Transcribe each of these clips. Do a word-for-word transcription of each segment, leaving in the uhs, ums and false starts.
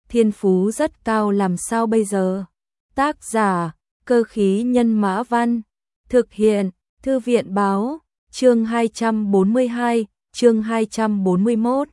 thiên phú rất cao làm sao bây giờ? Tác giả, Cơ khí nhân mã văn, thực hiện, Thư viện báo, chương hai trăm bốn mươi hai, chương hai trăm bốn mươi mốt.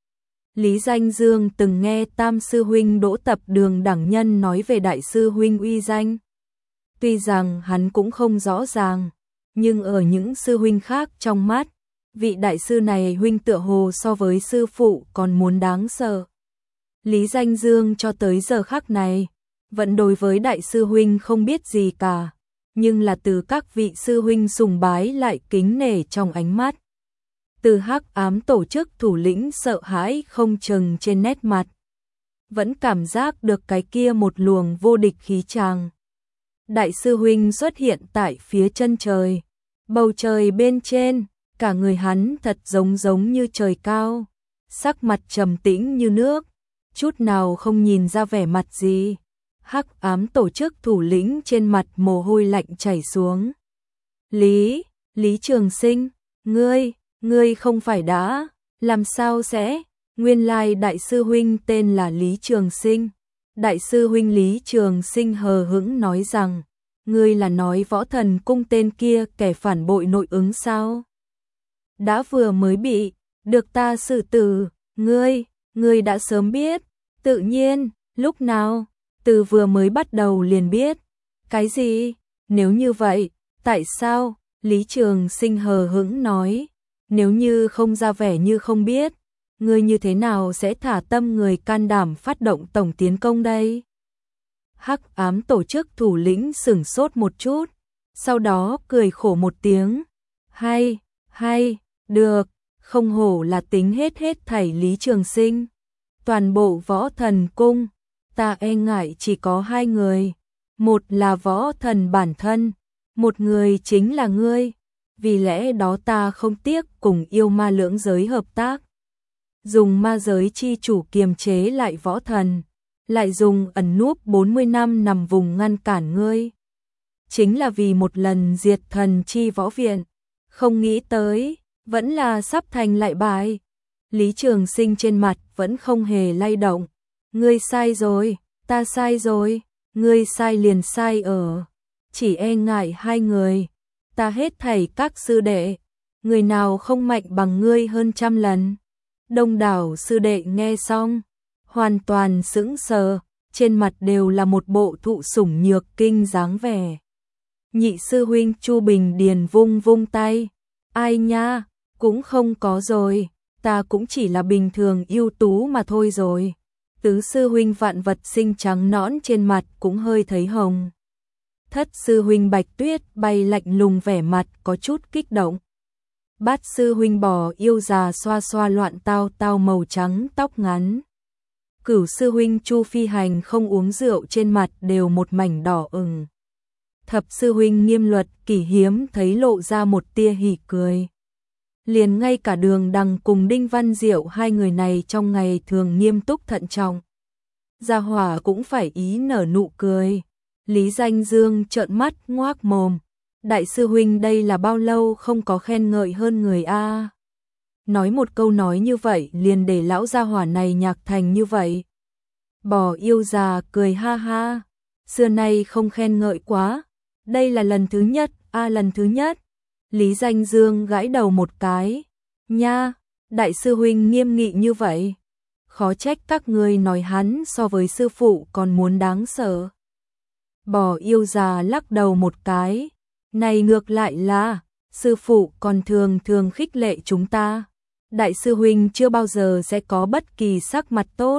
Lý Danh Dương từng nghe Tam sư huynh Đỗ Tập Đường đẳng nhân nói về đại sư huynh uy danh. Tuy rằng hắn cũng không rõ ràng, nhưng ở những sư huynh khác trong mắt, vị đại sư này huynh tựa hồ so với sư phụ còn muốn đáng sợ. Lý Danh Dương cho tới giờ khắc này, vẫn đối với đại sư huynh không biết gì cả, nhưng là từ các vị sư huynh sùng bái lại kính nể trong ánh mắt. Từ hắc ám tổ chức thủ lĩnh sợ hãi không chừng trên nét mặt, vẫn cảm giác được cái kia một luồng vô địch khí tràng. Đại sư huynh xuất hiện tại phía chân trời, bầu trời bên trên, cả người hắn thật giống giống như trời cao, sắc mặt trầm tĩnh như nước, chút nào không nhìn ra vẻ mặt gì. Hắc ám tổ chức thủ lĩnh trên mặt mồ hôi lạnh chảy xuống. Lý, Lý Trường Sinh, ngươi, ngươi không phải đã, làm sao sẽ, nguyên lai đại sư huynh tên là Lý Trường Sinh. Đại sư huynh Lý Trường Sinh hờ hững nói rằng, ngươi là nói Võ Thần Cung tên kia kẻ phản bội nội ứng sao? Đã vừa mới bị, được ta xử tử, ngươi, ngươi đã sớm biết, tự nhiên, lúc nào? Từ vừa mới bắt đầu liền biết. Cái gì? Nếu như vậy, tại sao? Lý Trường Sinh hờ hững nói, nếu như không ra vẻ như không biết, ngươi như thế nào sẽ thả tâm người can đảm phát động tổng tiến công đây? Hắc ám tổ chức thủ lĩnh sửng sốt một chút, sau đó cười khổ một tiếng. Hay, hay, được, không hổ là tính hết hết thảy Lý Trường Sinh. Toàn bộ Võ Thần Cung, ta e ngại chỉ có hai người, một là Võ Thần bản thân, một người chính là ngươi, vì lẽ đó ta không tiếc cùng yêu ma lưỡng giới hợp tác. Dùng ma giới chi chủ kiềm chế lại Võ Thần, lại dùng ẩn núp bốn mươi năm nằm vùng ngăn cản ngươi. Chính là vì một lần diệt thần chi võ viện, không nghĩ tới, vẫn là sắp thành lại bại. Lý Trường Sinh trên mặt vẫn không hề lay động. Ngươi sai rồi, ta sai rồi, ngươi sai liền sai ở. Chỉ e ngại hai người, ta hết thảy các sư đệ, người nào không mạnh bằng ngươi hơn trăm lần. Đông đảo sư đệ nghe xong, hoàn toàn sững sờ, trên mặt đều là một bộ thụ sủng nhược kinh dáng vẻ. Nhị sư huynh Chu Bình Điền vung vung tay, ai nha, cũng không có rồi, ta cũng chỉ là bình thường ưu tú mà thôi rồi. Tứ sư huynh Vạn Vật Sinh trắng nõn trên mặt cũng hơi thấy hồng. Thất sư huynh Bạch Tuyết bay lạnh lùng vẻ mặt có chút kích động. Bát sư huynh Bò Yêu già xoa xoa loạn tao tao màu trắng tóc ngắn. Cửu sư huynh Chu Phi Hành không uống rượu trên mặt đều một mảnh đỏ ửng. Thập sư huynh Nghiêm Luật Kỳ hiếm thấy lộ ra một tia hỉ cười. Liền ngay cả Đường Đằng cùng Đinh Văn Diệu hai người này trong ngày thường nghiêm túc thận trọng, Gia Hỏa cũng phải ý nở nụ cười. Lý Danh Dương trợn mắt ngoác mồm, đại sư huynh đây là bao lâu không có khen ngợi hơn người a? Nói một câu nói như vậy liền để lão Gia Hỏa này nhạc thành như vậy. Bò Yêu già cười ha ha, xưa nay không khen ngợi quá, đây là lần thứ nhất, a à, lần thứ nhất. Lý Danh Dương gãi đầu một cái, nha, đại sư huynh nghiêm nghị như vậy, khó trách các ngươi nói hắn so với sư phụ còn muốn đáng sợ. Bò Yêu già lắc đầu một cái, này ngược lại là, sư phụ còn thường thường khích lệ chúng ta, đại sư huynh chưa bao giờ sẽ có bất kỳ sắc mặt tốt.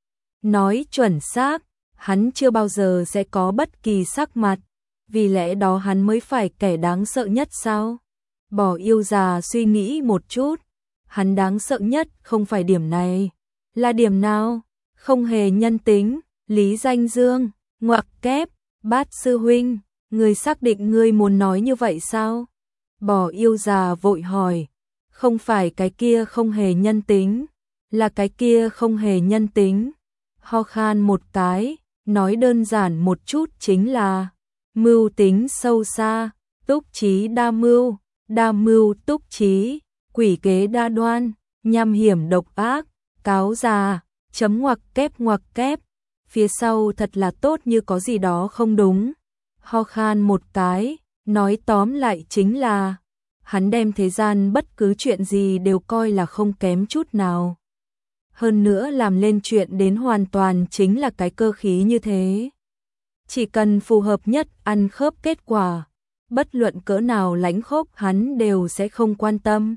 Nói chuẩn xác, hắn chưa bao giờ sẽ có bất kỳ sắc mặt, vì lẽ đó hắn mới phải kẻ đáng sợ nhất sao? Bò Yêu già suy nghĩ một chút, hắn đáng sợ nhất không phải điểm này, là điểm nào? Không hề nhân tính. Lý Danh Dương, ngoặc kép, Bát sư huynh, ngươi xác định ngươi muốn nói như vậy sao? Bò Yêu già vội hỏi, không phải cái kia không hề nhân tính, là cái kia không hề nhân tính. Ho khan một cái, nói đơn giản một chút chính là mưu tính sâu xa, túc trí đa mưu, đa mưu túc trí, quỷ kế đa đoan, nham hiểm độc ác, cáo già, chấm ngoặc kép ngoặc kép, phía sau thật là tốt như có gì đó không đúng. Ho khan một cái, nói tóm lại chính là, hắn đem thế gian bất cứ chuyện gì đều coi là không kém chút nào. Hơn nữa làm lên chuyện đến hoàn toàn chính là cái cơ khí như thế. Chỉ cần phù hợp nhất ăn khớp kết quả, bất luận cỡ nào lánh khốc hắn đều sẽ không quan tâm.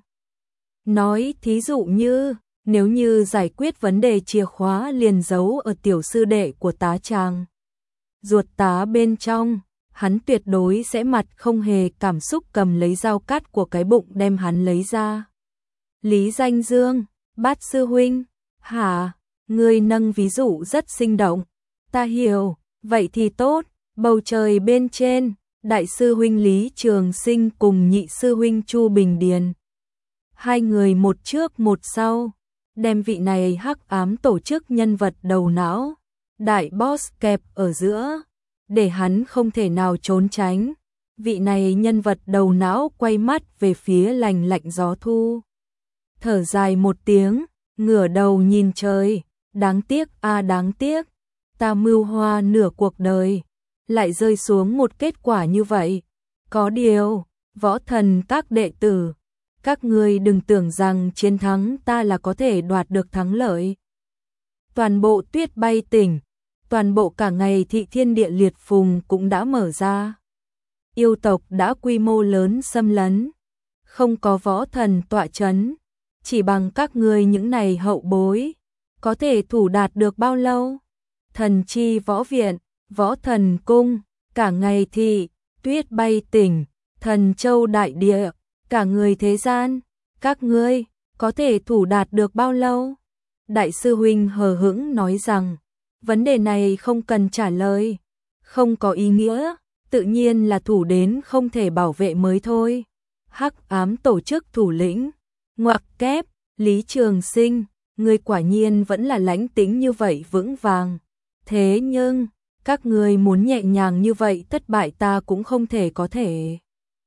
Nói thí dụ như, nếu như giải quyết vấn đề chìa khóa liền giấu ở tiểu sư đệ của tá chàng ruột tá bên trong, hắn tuyệt đối sẽ mặt không hề cảm xúc cầm lấy dao cắt của cái bụng đem hắn lấy ra. Lý Danh Dương, Bát sư huynh, hả, ngươi nâng ví dụ rất sinh động, ta hiểu, vậy thì tốt, bầu trời bên trên, đại sư huynh Lý Trường Sinh cùng nhị sư huynh Chu Bình Điền. Hai người một trước một sau, đem vị này hắc ám tổ chức nhân vật đầu não, đại boss kẹp ở giữa, để hắn không thể nào trốn tránh. Vị này nhân vật đầu não quay mắt về phía lành lạnh gió thu. Thở dài một tiếng, ngửa đầu nhìn trời, đáng tiếc a à đáng tiếc, ta mưu hoa nửa cuộc đời, lại rơi xuống một kết quả như vậy. Có điều, võ thần các đệ tử, các ngươi đừng tưởng rằng chiến thắng ta là có thể đoạt được thắng lợi. Toàn bộ tuyết bay tỉnh, toàn bộ cả ngày thị thiên địa liệt phùng cũng đã mở ra. Yêu tộc đã quy mô lớn xâm lấn, không có võ thần tọa chấn, chỉ bằng các ngươi những này hậu bối, có thể thủ đạt được bao lâu? Thần chi võ viện, võ thần cung, cả ngày thị, tuyết bay tỉnh, thần châu đại địa, cả người thế gian, các ngươi có thể thủ đạt được bao lâu? Đại sư huynh hờ hững nói rằng, vấn đề này không cần trả lời, không có ý nghĩa, tự nhiên là thủ đến không thể bảo vệ mới thôi. Hắc ám tổ chức thủ lĩnh, ngoặc kép, Lý Trường Sinh, ngươi quả nhiên vẫn là lãnh tĩnh như vậy vững vàng. Thế nhưng, các ngươi muốn nhẹ nhàng như vậy thất bại ta cũng không thể có thể.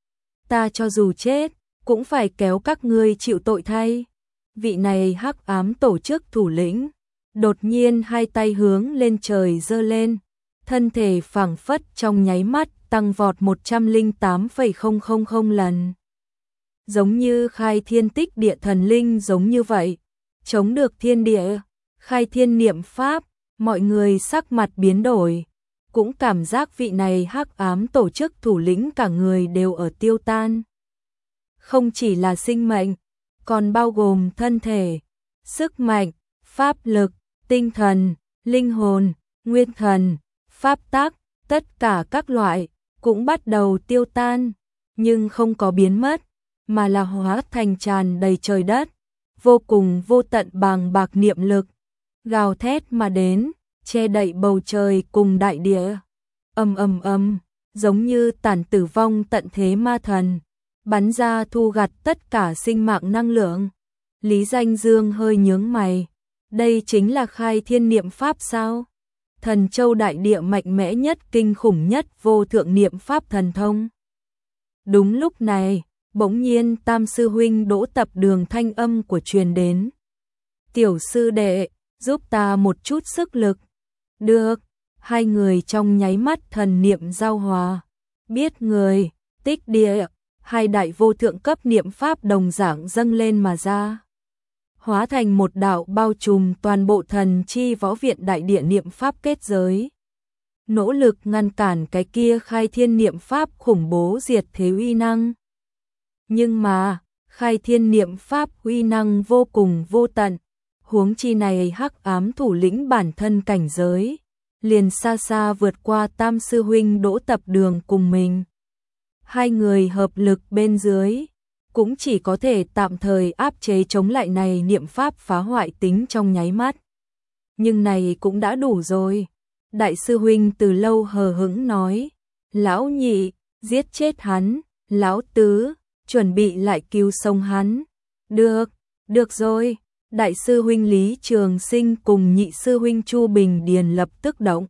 Ta cho dù chết, cũng phải kéo các ngươi chịu tội thay. Vị này hắc ám tổ chức thủ lĩnh, đột nhiên hai tay hướng lên trời giơ lên, thân thể phảng phất trong nháy mắt tăng vọt một trăm lẻ tám phẩy không không không lần. Giống như khai thiên tích địa thần linh giống như vậy, chống được thiên địa, khai thiên niệm pháp, mọi người sắc mặt biến đổi, cũng cảm giác vị này hắc ám tổ chức thủ lĩnh cả người đều ở tiêu tan. Không chỉ là sinh mệnh, còn bao gồm thân thể, sức mạnh, pháp lực, tinh thần, linh hồn, nguyên thần, pháp tắc, tất cả các loại, cũng bắt đầu tiêu tan, nhưng không có biến mất, mà là hóa thành tràn đầy trời đất, vô cùng vô tận bàng bạc niệm lực, gào thét mà đến, che đậy bầu trời cùng đại địa. Ầm ầm ầm, giống như tản tử vong tận thế ma thần, bắn ra thu gặt tất cả sinh mạng năng lượng. Lý Danh Dương hơi nhướng mày, đây chính là khai thiên niệm pháp sao? Thần châu đại địa mạnh mẽ nhất, kinh khủng nhất vô thượng niệm pháp thần thông. Đúng lúc này, bỗng nhiên tam sư huynh Đỗ Tập Đường thanh âm của truyền đến. Tiểu sư đệ, giúp ta một chút sức lực. Được, hai người trong nháy mắt thần niệm giao hòa. Biết người, tích địa, hai đại vô thượng cấp niệm pháp đồng dạng dâng lên mà ra. Hóa thành một đạo bao trùm toàn bộ thần chi võ viện đại địa niệm pháp kết giới. Nỗ lực ngăn cản cái kia khai thiên niệm pháp khủng bố diệt thế uy năng. Nhưng mà, khai thiên niệm pháp uy năng vô cùng vô tận, huống chi này hắc ám thủ lĩnh bản thân cảnh giới, liền xa xa vượt qua tam sư huynh Đỗ Tập Đường cùng mình. Hai người hợp lực bên dưới, cũng chỉ có thể tạm thời áp chế chống lại này niệm pháp phá hoại tính trong nháy mắt. Nhưng này cũng đã đủ rồi. Đại sư huynh từ lâu hờ hững nói, lão nhị, giết chết hắn, lão tứ, chuẩn bị lại cứu sống hắn. Được, được rồi. Đại sư huynh Lý Trường Sinh cùng nhị sư huynh Chu Bình Điền lập tức động.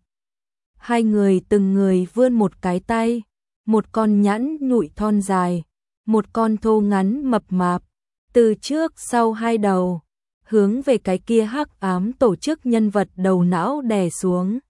Hai người từng người vươn một cái tay, một con nhẵn nhụi thon dài, một con thô ngắn mập mạp, từ trước sau hai đầu, hướng về cái kia hắc ám tổ chức nhân vật đầu não đè xuống.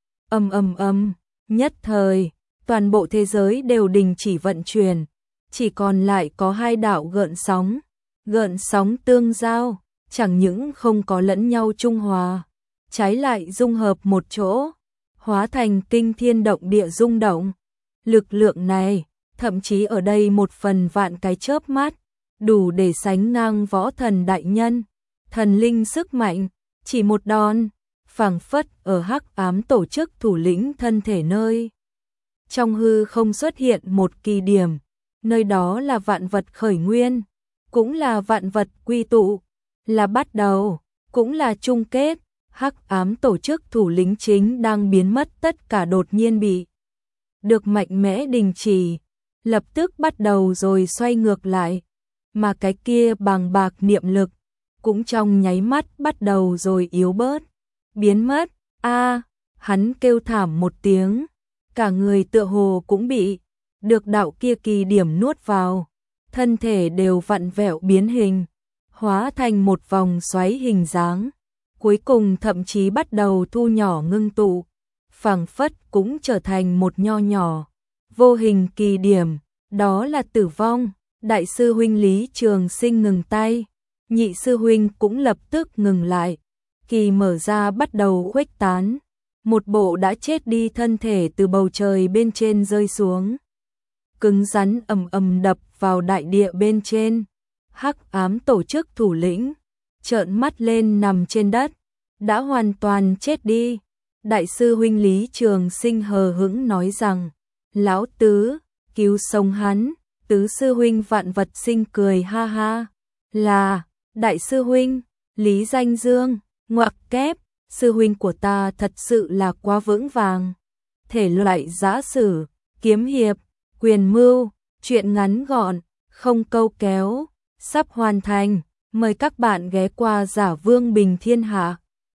Ầm ầm ầm, nhất thời, toàn bộ thế giới đều đình chỉ vận chuyển, chỉ còn lại có hai đạo gợn sóng, gợn sóng tương giao, chẳng những không có lẫn nhau trung hòa, trái lại dung hợp một chỗ, hóa thành kinh thiên động địa rung động. Lực lượng này, thậm chí ở đây một phần vạn cái chớp mắt, đủ để sánh ngang võ thần đại nhân, thần linh sức mạnh, chỉ một đòn, phảng phất ở hắc ám tổ chức thủ lĩnh thân thể nơi. Trong hư không xuất hiện một kỳ điểm, nơi đó là vạn vật khởi nguyên, cũng là vạn vật quy tụ, là bắt đầu, cũng là chung kết. Hắc ám tổ chức thủ lĩnh chính đang biến mất tất cả đột nhiên bị được mạnh mẽ đình chỉ, lập tức bắt đầu rồi xoay ngược lại, mà cái kia bàng bạc niệm lực cũng trong nháy mắt bắt đầu rồi yếu bớt, biến mất. A, hắn kêu thảm một tiếng, cả người tựa hồ cũng bị được đạo kia kỳ điểm nuốt vào, thân thể đều vặn vẹo biến hình, hóa thành một vòng xoáy hình dáng, cuối cùng thậm chí bắt đầu thu nhỏ ngưng tụ, phảng phất cũng trở thành một nho nhỏ vô hình kỳ điểm, đó là tử vong. Đại sư huynh Lý Trường Sinh ngừng tay, nhị sư huynh cũng lập tức ngừng lại, kỳ mở ra bắt đầu khuếch tán, một bộ đã chết đi thân thể từ bầu trời bên trên rơi xuống, cứng rắn ầm ầm đập vào đại địa bên trên. Hắc ám tổ chức thủ lĩnh trợn mắt lên nằm trên đất, đã hoàn toàn chết đi. Đại sư huynh Lý Trường Sinh hờ hững nói rằng, lão tứ, cứu sống hắn. Tứ sư huynh Vạn Vật Sinh cười ha ha, là, đại sư huynh, Lý Danh Dương, ngoặc kép, sư huynh của ta thật sự là quá vững vàng. Thể loại giã sử, kiếm hiệp, quyền mưu, truyện ngắn gọn, không câu kéo, sắp hoàn thành, mời các bạn ghé qua Giả Vương Bình Thiên Hạ.